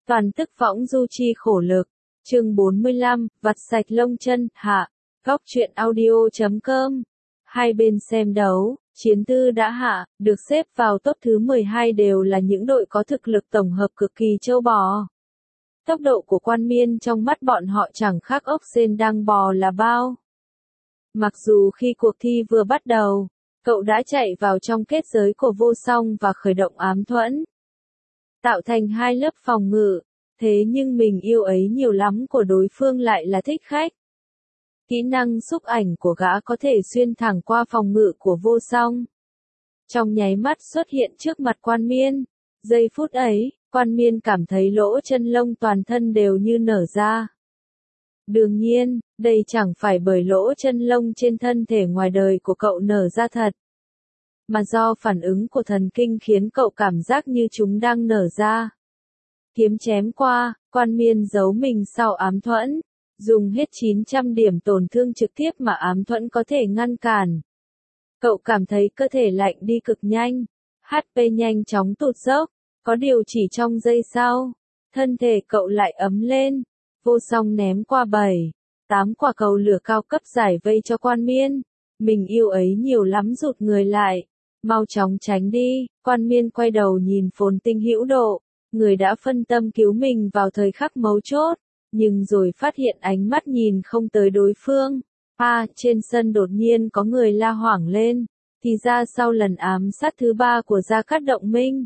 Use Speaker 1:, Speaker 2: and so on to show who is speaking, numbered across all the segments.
Speaker 1: Toàn tức võng du chi khổ lực. Chương 45, vặt sạch lông chân, hạ. Góc truyện audio.com. Hai bên xem đấu, chiến tư đã hạ, được xếp vào top thứ 12 đều là những đội có thực lực tổng hợp cực kỳ trâu bò. Tốc độ của Quan Miên trong mắt bọn họ chẳng khác ốc sên đang bò là bao. Mặc dù khi cuộc thi vừa bắt đầu, cậu đã chạy vào trong kết giới của vô song và khởi động ám thuẫn, tạo thành hai lớp phòng ngự, thế nhưng mình yêu ấy nhiều lắm của đối phương lại là thích khách. Kỹ năng xúc ảnh của gã có thể xuyên thẳng qua phòng ngự của vô song, trong nháy mắt xuất hiện trước mặt Quan Miên. Giây phút ấy, Quan Miên cảm thấy lỗ chân lông toàn thân đều như nở ra. Đương nhiên, đây chẳng phải bởi lỗ chân lông trên thân thể ngoài đời của cậu nở ra thật, mà do phản ứng của thần kinh khiến cậu cảm giác như chúng đang nở ra. Kiếm chém qua, Quan Miên giấu mình sau ám thuẫn, dùng hết 900 điểm tổn thương trực tiếp mà ám thuẫn có thể ngăn cản. Cậu cảm thấy cơ thể lạnh đi cực nhanh, HP nhanh chóng tụt dốc, có điều chỉ trong giây sau, thân thể cậu lại ấm lên. Vô song ném qua 7-8 quả cầu lửa cao cấp giải vây cho Quan Miên. Mình yêu ấy nhiều lắm rụt người lại. Mau chóng tránh đi. Quan Miên quay đầu nhìn Phồn Tinh Hữu Độ, người đã phân tâm cứu mình vào thời khắc mấu chốt, nhưng rồi phát hiện ánh mắt nhìn không tới đối phương. Trên sân đột nhiên có người la hoảng lên, thì ra sau lần ám sát thứ 3 của Gia Cát Động Minh,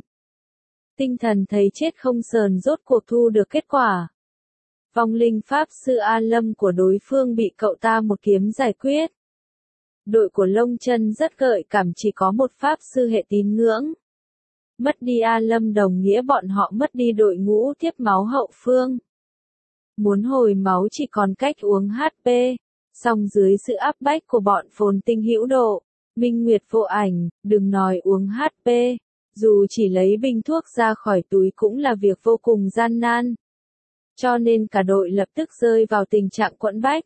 Speaker 1: tinh thần thấy chết không sờn rốt cuộc thu được kết quả. Vong linh pháp sư A Lâm của đối phương bị cậu ta một kiếm giải quyết. Đội của Lông Chân rất gợi cảm, chỉ có một pháp sư hệ tín ngưỡng. Mất đi A Lâm đồng nghĩa bọn họ mất đi đội ngũ tiếp máu hậu phương. Muốn hồi máu chỉ còn cách uống HP, song dưới sự áp bách của bọn Phồn Tinh Hữu Độ, Minh Nguyệt Vô Ảnh, đừng nói uống HP, dù chỉ lấy bình thuốc ra khỏi túi cũng là việc vô cùng gian nan. Cho nên cả đội lập tức rơi vào tình trạng quẫn bách.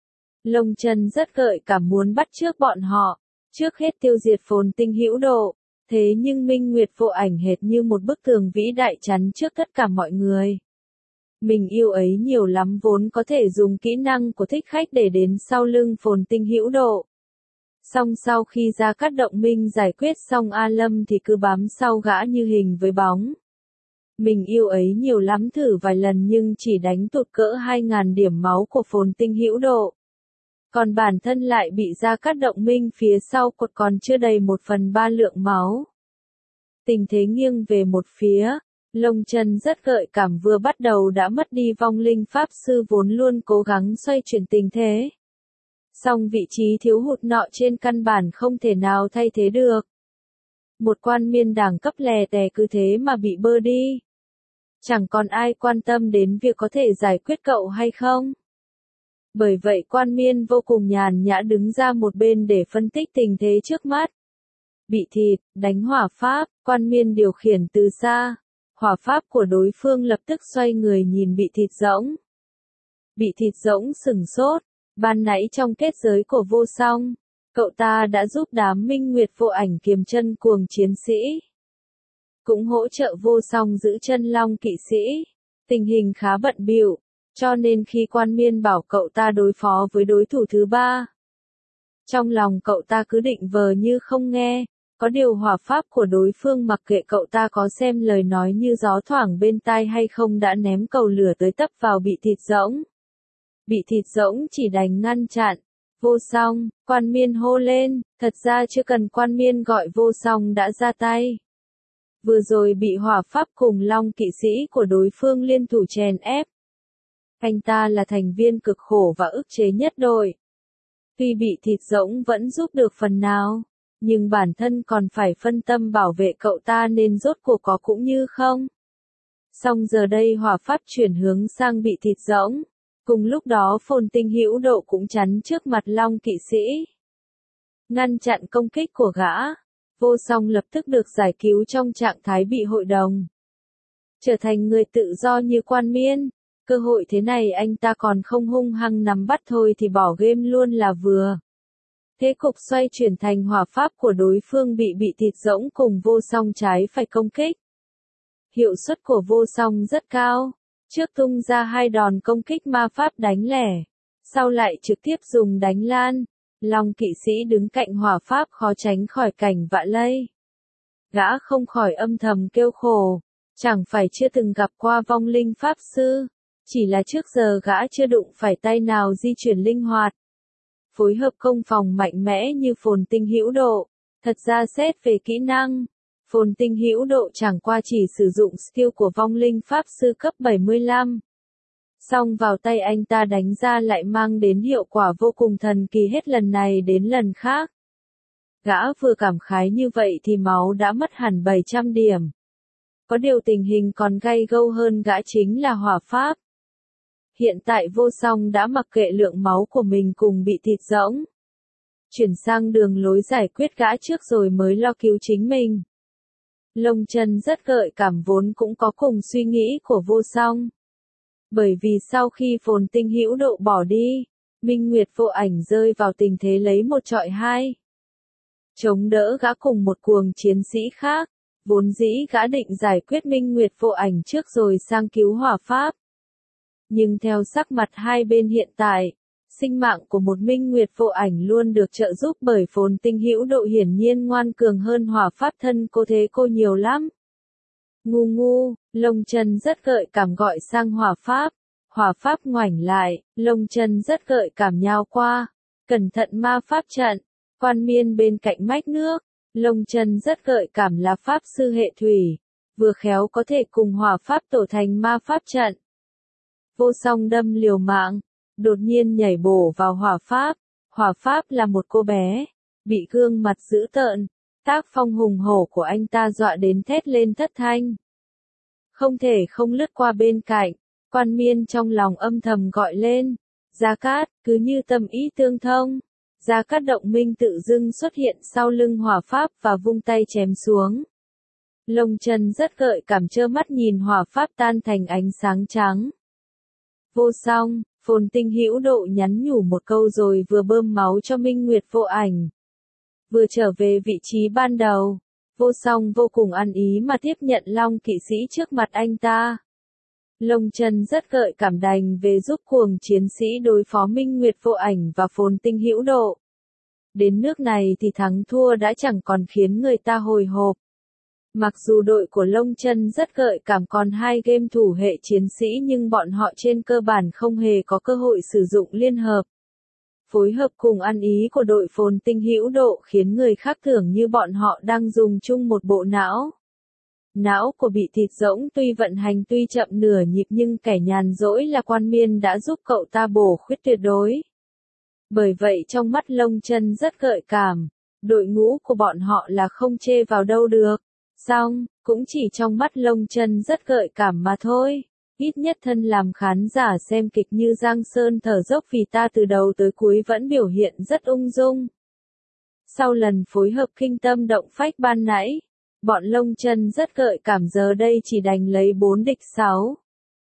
Speaker 1: Lông Chân rất gợi cảm muốn bắt trước bọn họ, trước hết tiêu diệt Phồn Tinh Hữu Độ, thế nhưng Minh Nguyệt Vô Ảnh hệt như một bức tường vĩ đại chắn trước tất cả mọi người. Mình yêu ấy nhiều lắm vốn có thể dùng kỹ năng của thích khách để đến sau lưng Phồn Tinh Hữu Độ. Song sau khi Gia Cát Động Minh giải quyết xong A Lâm thì cứ bám sau gã như hình với bóng. Mình yêu ấy nhiều lắm thử vài lần nhưng chỉ đánh tụt cỡ 2.000 điểm máu của Phồn Tinh Hữu Độ. Còn bản thân lại bị Gia Cát Động Minh phía sau quật còn chưa đầy 1/3 lượng máu. Tình thế nghiêng về một phía, Lông Chân rất gợi cảm vừa bắt đầu đã mất đi vong linh pháp sư vốn luôn cố gắng xoay chuyển tình thế. Song vị trí thiếu hụt nọ trên căn bản không thể nào thay thế được. Một Quan Miên đẳng cấp lè tè cứ thế mà bị bơ đi. Chẳng còn ai quan tâm đến việc có thể giải quyết cậu hay không. Bởi vậy Quan Miên vô cùng nhàn nhã đứng ra một bên để phân tích tình thế trước mắt. Bị thịt, đánh hỏa pháp, Quan Miên điều khiển từ xa. Hỏa pháp của đối phương lập tức xoay người nhìn bị thịt rỗng. Bị thịt rỗng sửng sốt, ban nãy trong kết giới của vô song, cậu ta đã giúp đám Minh Nguyệt Vô Ảnh kiềm chân cuồng chiến sĩ, cũng hỗ trợ vô song giữ chân long kỵ sĩ. Tình hình khá bận bịu, cho nên khi Quan Miên bảo cậu ta đối phó với đối thủ thứ 3, trong lòng cậu ta cứ định vờ như không nghe. Có điều hỏa pháp của đối phương mặc kệ cậu ta có xem lời nói như gió thoảng bên tai hay không đã ném cầu lửa tới tấp vào bị thịt rỗng. Bị thịt rỗng chỉ đành ngăn chặn. Vô song, Quan Miên hô lên, thật ra chưa cần Quan Miên gọi vô song đã ra tay. Vừa rồi bị hỏa pháp cùng long kỵ sĩ của đối phương liên thủ chèn ép. Anh ta là thành viên cực khổ và ức chế nhất đội. Tuy bị thịt rỗng vẫn giúp được phần nào, nhưng bản thân còn phải phân tâm bảo vệ cậu ta nên rốt cuộc có cũng như không. Song giờ đây hỏa pháp chuyển hướng sang bị thịt rỗng. Cùng lúc đó Phồn Tinh Hữu Độ cũng chắn trước mặt long kỵ sĩ, ngăn chặn công kích của gã. Vô song lập tức được giải cứu trong trạng thái bị hội đồng. Trở thành người tự do như Quan Miên, cơ hội thế này anh ta còn không hung hăng nắm bắt thôi thì bỏ game luôn là vừa. Thế cục xoay chuyển thành hỏa pháp của đối phương bị thịt rỗng cùng vô song trái phải công kích. Hiệu suất của vô song rất cao, Trước tung ra 2 đòn công kích ma pháp đánh lẻ, sau lại trực tiếp dùng đánh lan. Long kỵ sĩ đứng cạnh hỏa pháp khó tránh khỏi cảnh vạ lây. Gã không khỏi âm thầm kêu khổ, chẳng phải chưa từng gặp qua vong linh pháp sư, chỉ là trước giờ gã chưa đụng phải tay nào di chuyển linh hoạt. Phối hợp công phòng mạnh mẽ như phồn tinh hữu độ. Thật ra xét về kỹ năng, phồn tinh hữu độ chẳng qua chỉ sử dụng skill của vong linh pháp sư cấp 75. Song vào tay anh ta đánh ra lại mang đến hiệu quả vô cùng thần kỳ hết lần này đến lần khác. Gã vừa cảm khái như vậy thì máu đã mất hẳn 700 điểm. Có điều tình hình còn gay gâu hơn gã chính là hỏa pháp. Hiện tại Vô Song đã mặc kệ lượng máu của mình cùng bị thịt rỗng. Chuyển sang đường lối giải quyết gã trước rồi mới lo cứu chính mình. Lông Chân rất gợi cảm vốn cũng có cùng suy nghĩ của Vô Song. Bởi vì sau khi phồn tinh hữu độ bỏ đi, Minh Nguyệt Vô Ảnh rơi vào tình thế lấy 1 chọi 2. Chống đỡ gã cùng một cuồng chiến sĩ khác, vốn dĩ gã định giải quyết Minh Nguyệt Vô Ảnh trước rồi sang cứu hỏa pháp. Nhưng theo sắc mặt hai bên hiện tại, sinh mạng của một Minh Nguyệt Vô Ảnh luôn được trợ giúp bởi phồn tinh hữu độ hiển nhiên ngoan cường hơn hỏa pháp thân cô thế cô nhiều lắm. Ngu ngu, Lông Chân rất gợi cảm gọi sang hỏa pháp ngoảnh lại, Lông Chân rất gợi cảm nhào qua, cẩn thận ma pháp trận, Quan Miên bên cạnh mách nước, Lông Chân rất gợi cảm là pháp sư hệ thủy, vừa khéo có thể cùng hỏa pháp tổ thành ma pháp trận. Vô Song đâm liều mạng, đột nhiên nhảy bổ vào hỏa pháp là một cô bé, bị gương mặt dữ tợn, tác phong hùng hổ của anh ta dọa đến thét lên thất thanh. Không thể không lướt qua bên cạnh, Quan Miên trong lòng âm thầm gọi lên, Gia Cát, cứ như tâm ý tương thông. Gia Cát động minh tự dưng xuất hiện sau lưng hỏa pháp và vung tay chém xuống. Lông Chân rất gợi cảm trơ mắt nhìn hỏa pháp tan thành ánh sáng trắng. Vô Song, phồn tinh hữu độ nhắn nhủ một câu rồi vừa bơm máu cho Minh Nguyệt Vô Ảnh. Vừa trở về vị trí ban đầu, Vô Song vô cùng ăn ý mà tiếp nhận Long kỵ sĩ trước mặt anh ta. Lông Chân rất gợi cảm đành về giúp cuồng chiến sĩ đối phó Minh Nguyệt Vô Ảnh và phồn tinh hữu độ. Đến nước này thì thắng thua đã chẳng còn khiến người ta hồi hộp. Mặc dù đội của Lông Chân rất gợi cảm còn 2 game thủ hệ chiến sĩ nhưng bọn họ trên cơ bản không hề có cơ hội sử dụng liên hợp. Phối hợp cùng ăn ý của đội phồn tinh hữu độ khiến người khác tưởng như bọn họ đang dùng chung một bộ não. Não của bị thịt rỗng tuy vận hành tuy chậm nửa nhịp nhưng kẻ nhàn rỗi là Quan Miên đã giúp cậu ta bổ khuyết tuyệt đối. Bởi vậy trong mắt Lông Chân rất gợi cảm, đội ngũ của bọn họ là không chê vào đâu được. Song, cũng chỉ trong mắt Lông Chân rất gợi cảm mà thôi. Ít nhất thân làm khán giả xem kịch như Giang Sơn thở dốc vì ta từ đầu tới cuối vẫn biểu hiện rất ung dung. Sau lần phối hợp kinh tâm động phách ban nãy, bọn Lông Chân rất gợi cảm giờ đây chỉ đành lấy 4 địch 6.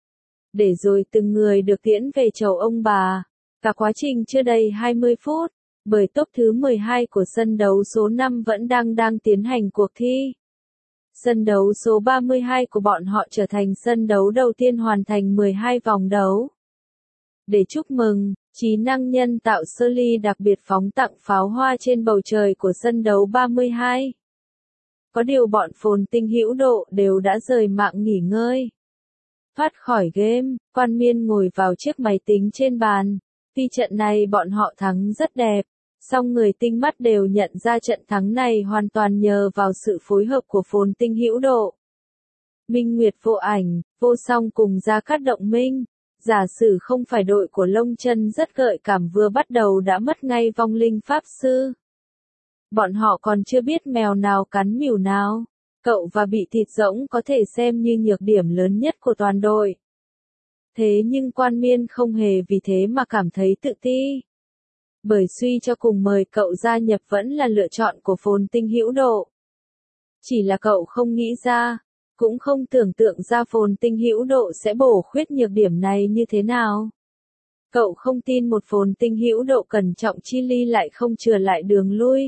Speaker 1: Để rồi từng người được tiễn về chầu ông bà. Cả quá trình chưa đầy 20 phút, bởi top thứ 12 của sân đấu số 5 vẫn đang tiến hành cuộc thi. Sân đấu số 32 của bọn họ trở thành sân đấu đầu tiên hoàn thành 12 vòng đấu. Để chúc mừng, trí năng nhân tạo Shirley đặc biệt phóng tặng pháo hoa trên bầu trời của sân đấu 32. Có điều bọn phồn tinh hữu độ đều đã rời mạng nghỉ ngơi. Thoát khỏi game, Quan Miên ngồi vào chiếc máy tính trên bàn. Tuy trận này bọn họ thắng rất đẹp, song người tinh mắt đều nhận ra trận thắng này hoàn toàn nhờ vào sự phối hợp của phồn tinh hữu độ. Minh Nguyệt Vô Ảnh, Vô Song cùng Gia Cát động minh. Giả sử không phải đội của Lông Chân rất gợi cảm vừa bắt đầu đã mất ngay vong linh pháp sư. Bọn họ còn chưa biết mèo nào cắn mèo nào. Cậu và bị thịt rỗng có thể xem như nhược điểm lớn nhất của toàn đội. Thế nhưng Quan Miên không hề vì thế mà cảm thấy tự ti. Bởi suy cho cùng mời cậu gia nhập vẫn là lựa chọn của phồn tinh hữu độ. Chỉ là cậu không nghĩ ra, cũng không tưởng tượng ra phồn tinh hữu độ sẽ bổ khuyết nhược điểm này như thế nào. Cậu không tin một phồn tinh hữu độ cẩn trọng chi ly lại không chừa lại đường lui.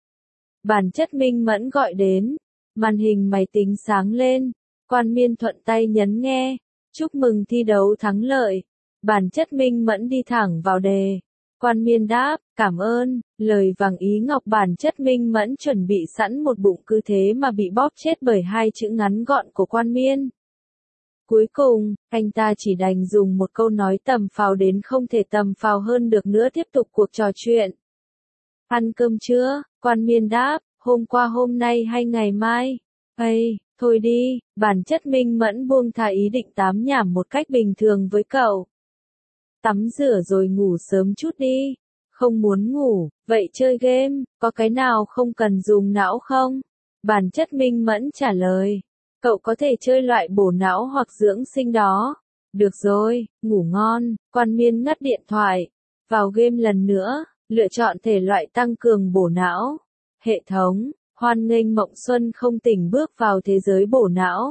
Speaker 1: Bản chất minh mẫn gọi đến, màn hình máy tính sáng lên, Quan Miên thuận tay nhấn nghe. Chúc mừng thi đấu thắng lợi. Bản chất minh mẫn đi thẳng vào đề. Quan Miên đáp, cảm ơn, lời vàng ý ngọc. Bản chất minh mẫn chuẩn bị sẵn một bụng, cứ thế mà bị bóp chết bởi hai chữ ngắn gọn của Quan Miên. Cuối cùng, anh ta chỉ đành dùng một câu nói tầm phào đến không thể tầm phào hơn được nữa tiếp tục cuộc trò chuyện. Ăn cơm chưa? Quan Miên đáp, hôm qua, hôm nay hay ngày mai? Ây, thôi đi. Bản chất minh mẫn buông thả ý định tám nhảm một cách bình thường với cậu. Tắm rửa rồi ngủ sớm chút đi. Không muốn ngủ, vậy chơi game, có cái nào không cần dùng não không? Bản chất minh mẫn trả lời. Cậu có thể chơi loại bổ não hoặc dưỡng sinh đó. Được rồi, ngủ ngon. Quan Miên ngắt điện thoại. Vào game lần nữa, lựa chọn thể loại tăng cường bổ não. Hệ thống, hoan nghênh Mộng Xuân không tỉnh bước vào thế giới bổ não.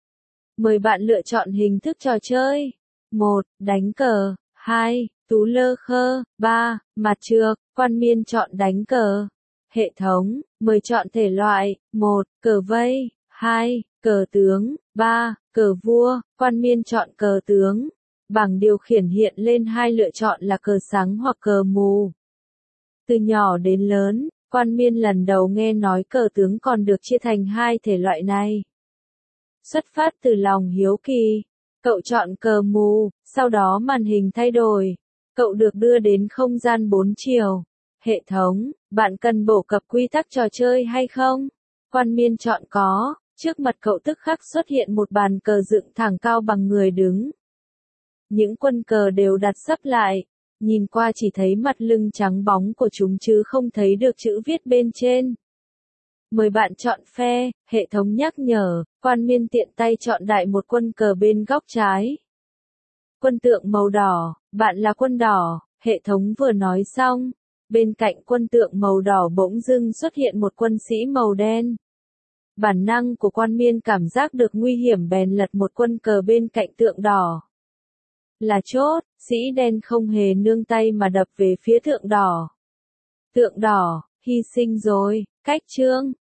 Speaker 1: Mời bạn lựa chọn hình thức trò chơi. 1. Đánh cờ. 2. Tú lơ khơ. 3. Mặt trược. Quan Miên chọn đánh cờ. Hệ thống, mời chọn thể loại. 1. Cờ vây. 2. Cờ tướng. 3. Cờ vua. Quan Miên chọn cờ tướng. Bảng điều khiển hiện lên hai lựa chọn là cờ sáng hoặc cờ mù. Từ nhỏ đến lớn, Quan Miên lần đầu nghe nói cờ tướng còn được chia thành hai thể loại này. Xuất phát từ lòng hiếu kỳ, cậu chọn cờ mù, sau đó màn hình thay đổi. Cậu được đưa đến không gian 4 chiều. Hệ thống, bạn cần bổ cập quy tắc trò chơi hay không? Quan Miên chọn có. Trước mặt cậu tức khắc xuất hiện một bàn cờ dựng thẳng cao bằng người đứng. Những quân cờ đều đặt sấp lại. Nhìn qua chỉ thấy mặt lưng trắng bóng của chúng chứ không thấy được chữ viết bên trên. Mời bạn chọn phe, hệ thống nhắc nhở. Quan Miên tiện tay chọn đại một quân cờ bên góc trái. Quân tượng màu đỏ, bạn là quân đỏ, hệ thống vừa nói xong. Bên cạnh quân tượng màu đỏ bỗng dưng xuất hiện một quân sĩ màu đen. Bản năng của Quan Miên cảm giác được nguy hiểm bèn lật một quân cờ bên cạnh tượng đỏ. Là chốt, sĩ đen không hề nương tay mà đập về phía tượng đỏ. Tượng đỏ, hy sinh rồi, cách chương.